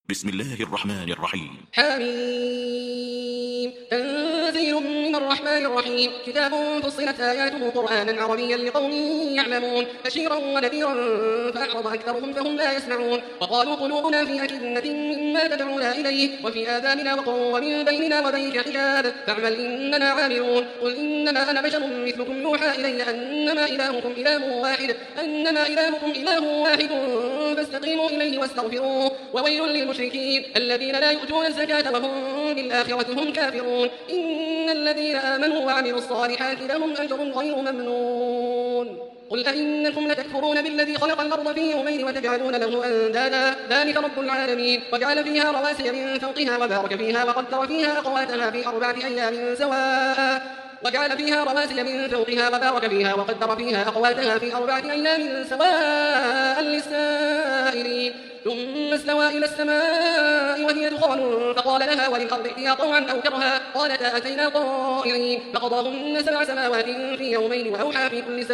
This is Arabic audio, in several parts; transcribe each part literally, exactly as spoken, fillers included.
بسم الله الرحمن الرحيم. حميم تنزيل من الرحمن الرحيم. كتاب فصلت آياته قرآنا عربيا لقوم يعلمون بشيرا ونذيرا فأعرض أكثرهم فهم لا يسمعون. وقالوا قلوبنا في أكنة مما تدعونا إليه وفي آذاننا وقر ومن بيننا وبينك حجاب فاعمل إننا عاملون. قل إنما أنا بشر مثلكم يوحى إلي أنما إلهكم إله واحد أنما إلهكم إله واحد فاستقيموا إليه واستغفروه. وويل للمشركين الذين لا يؤتون الزكاة وهم بالآخرة هم كافرون. إن الذين آمنوا وعملوا الصالحات لهم أجر غير ممنون. قل أئنكم لتكفرون بالذي خلق الأرض في يومين وتجعلون له أندادا ذلك رب العالمين. وجعل فيها رواسي من فوقها وبارك فيها وقدر فيها أقواتها في أربعة أيام سواء وجعل فيها رواسي من فوقها وبارك فيها وقدر فيها أقواتها في أربعة أيام سواء للسائلين. ثم استوى إلى السماء وهي دخان فقال لها وللأرض ائتيا طوعا أو كرها قالتا أتينا طائعين. فقضاهن سبع سماوات في يومين وأوحى في كل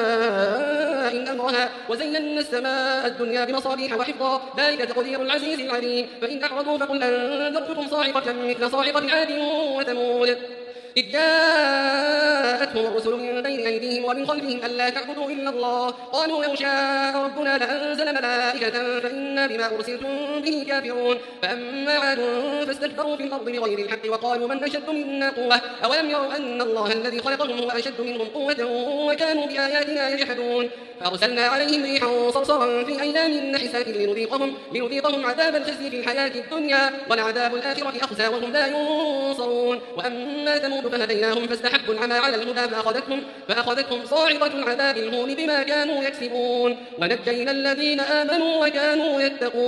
سماء أمرها وزينا السماء الدنيا بمصابيح وحفظا ذلك تقدير العزيز العليم. فإن أعرضوا فقل أنذرتكم صاعقة مثل صاعقة عاد وثمود إذ جاءتهم الرسل من بين أيديهم ومن خلفهم ألا تعبدوا إلا الله قالوا لو شاء ربنا لأنزل ملائكة فإنا بما أرسلتم به كافرون. فأما عاد فاستكبروا في الأرض بغير الحق وقالوا من أشد منا قوة أولم يروا أن الله الذي خلقهم هو أشد منهم قوة وكانوا بآياتنا يجحدون. فأرسلنا عليهم ريحا صرصرا في أيام نحسات لنذيقهم, لنذيقهم عذاب الخزي في الحياة الدنيا ولعذاب الآخرة أخزى وهم لا ينصرون. وأما ثمود فهديناهم فاستحبوا العمى على الهدى فأخذتهم, فأخذتهم صاعقة العذاب الهون بما كانوا يكسبون ونجينا الذين آمنوا وكانوا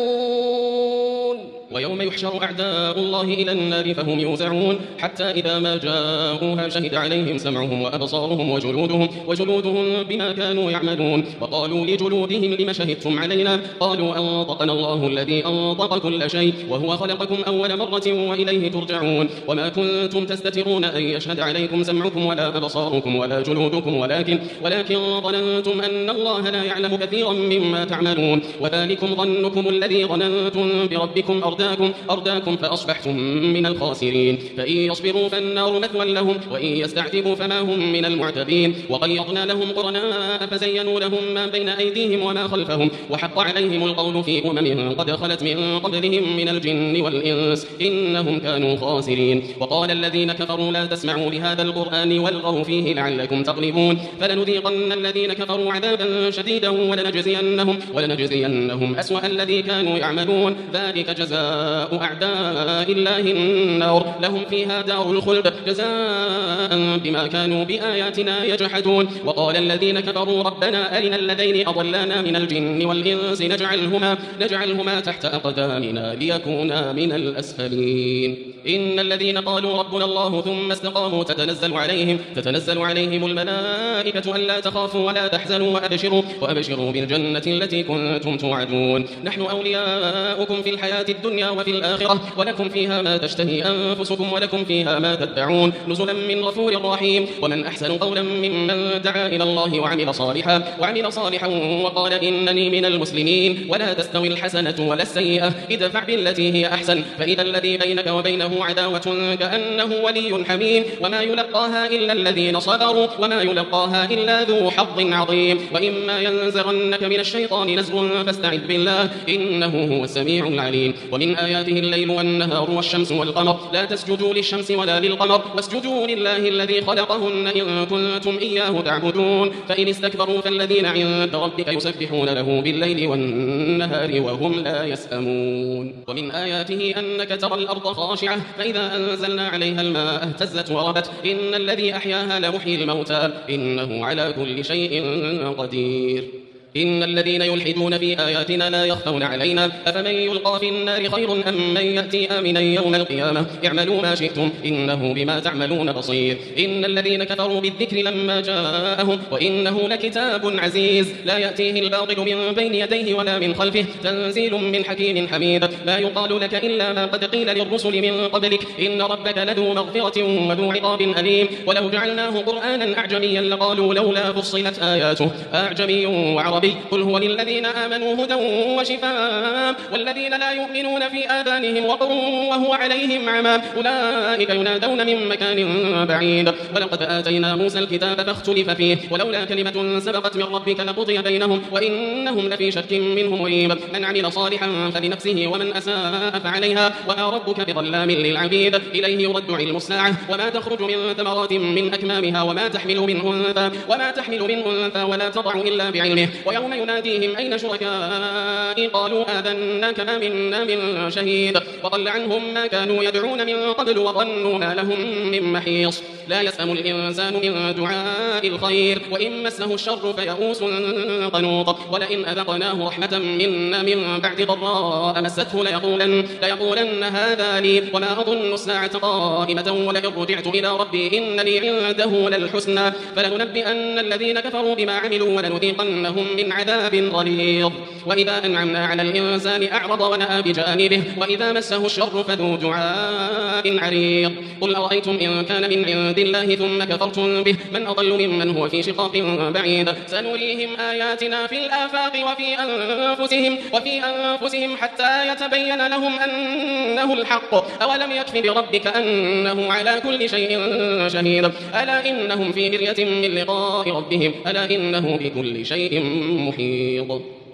يتقون. ويوم يحشر أعداء الله إلى النار فهم يوزعون حتى إذا ما جاءوها شهد عليهم سمعهم وأبصارهم وجلودهم, وجلودهم بما كانوا يعملون. وقالوا لجلودهم لم شهدتم علينا قالوا أنطقنا الله الذي أنطق كل شيء وهو خلقكم أول مرة وإليه ترجعون. وما كنتم تستترون أن يشهد عليكم سمعكم ولا أبصاركم ولا جلودكم ولكن, ولكن ظننتم أن الله لا يعلم كثيرا مما تعملون. وذلكم ظنكم الذي ظننتم بربكم أرداكم, أرداكم فأصبحتم من الخاسرين. فإن يصبروا فالنار مثوى لهم وإن يستعتبوا فما هم من المعتبين. وقيضنا لهم قرناء فزينوا لهم ما بين أيديهم وما خلفهم وحق عليهم القول في أمم قد خلت من قبلهم من الجن والإنس إنهم كانوا خاسرين. وقال الذين كفروا لا تسمعوا لهذا القرآن والغوا فيه لعلكم تغلبون. فلنذيقن الذين كفروا عذابا شديدا ولنجزينهم, ولنجزينهم أسوأ الذي كانوا يعملون. ذلك جزاء أعداء الله النار لهم فيها دار الخلد جزاء بما كانوا بآياتنا يجحدون. وقال الذين كفروا ربنا أرنا الذين أضلانا من الجن والإنس نجعلهما, نجعلهما تحت أقدامنا ليكونا من الأسفلين. إن الذين قالوا ربنا الله ثم استقاموا تتنزل عليهم, تتنزل عليهم الملائكة ألا تخافوا ولا تحزنوا وأبشروا, وأبشروا بالجنة التي كنتم توعدون. نحن أولياؤكم في الحياة الدنيا وفي الآخرة ولكم فيها ما تشتهي أنفسكم ولكم فيها ما تدعون نزلا من غفور رحيم. ومن أحسن قولا ممن دعا إلى الله وعمل صالحا, وعمل صالحا وقال إنني من المسلمين. ولا تستوي الحسنة ولا السيئة ادفع بالتي هي أحسن فإذا الذي بينك وبينه عداوة كأنه ولي حميم. وما يلقاها إلا الذين صبروا وما يلقاها إلا ذو حظ عظيم. وإما ينزغنك من الشيطان نزغ فاستعذ بالله إنه هو السميع العليم. ومن آياته الليل والنهار والشمس والقمر لا تسجدوا للشمس ولا للقمر واسجدوا لله الذي خلقهن إن كنتم إياه تعبدون. فإن استكبروا فالذين عند ربك يسبحون له بالليل والنهار وهم لا يسأمون. ومن آياته أنك ترى الأرض خاشعة فإذا أنزلنا عليها الماء اهتزت وربت إن الذي أحياها لمحيي الموتى إنه على كل شيء قدير. إن الذين يلحدون في آياتنا لا يخفون علينا أفمن يلقى في النار خير أم من يأتي آمنا يوم القيامة اعملوا ما شئتم إنه بما تعملون بصير. إن الذين كفروا بالذكر لما جاءهم وإنه لكتاب عزيز لا يأتيه الباطل من بين يديه ولا من خلفه تنزيل من حكيم حميد. لا يقال لك إلا ما قد قيل للرسل من قبلك إن ربك لذو مغفرة وذو عقاب أليم. ولو جعلناه قرآنا أعجميا لقالوا لولا فصلت آياته أعجمي وعربي أعرابي قل هو للذين آمنوا هدى وشفاء والذين لا يؤمنون في آذانهم وقر وهو عليهم عمى أولئك ينادون من مكان بعيد ولقد آتينا موسى الكتاب فاختلف فيه ولولا كلمة سبقت من ربك لقضي بينهم وإنهم لفي شك منه مريب من عمل صالحا فلنفسه ومن أساء فعليها وما ربك بظلام للعبيد إليه يرد علم الساعة وما تخرج من ثمرات من أكمامها وما تحمل من أنثى وما تحمل من أنثى ولا تضع إلا بعلمه ويوم يناديهم أين شركائي قالوا آذناك ما منا من شهيد وضل عنهم ما كانوا يدعون من قبل وظنوا ما لهم من محيص لا يسأم الإنسان من دعاء الخير وإن مسه الشر فيئوس قنوط ولئن أذقناه رحمة منا من بعد ضراء مسته ليقولن, ليقولن هذا لي وما أظن الساعة قائمة ولئن رجعت إلى ربي إن لي عنده للحسنى فلننبئن الذين كفروا بما عملوا ولنذيقنهم من عذاب غليظ وإذا أنعمنا على الإنسان أعرض ونأى بجانبه وإذا مسه الشر فذو دعاء عريض قل أرأيتم إن كان من عند الله ثم كفرتم به من أضل ممن هو في شقاق بعيد سنريهم آياتنا في الآفاق وفي أنفسهم, وفي أنفسهم حتى يتبين لهم أنه الحق أولم يكف بربك أنه على كل شيء شهيد ألا إنهم في مرية من لقاء ربهم ألا إنه بكل شيء محيط.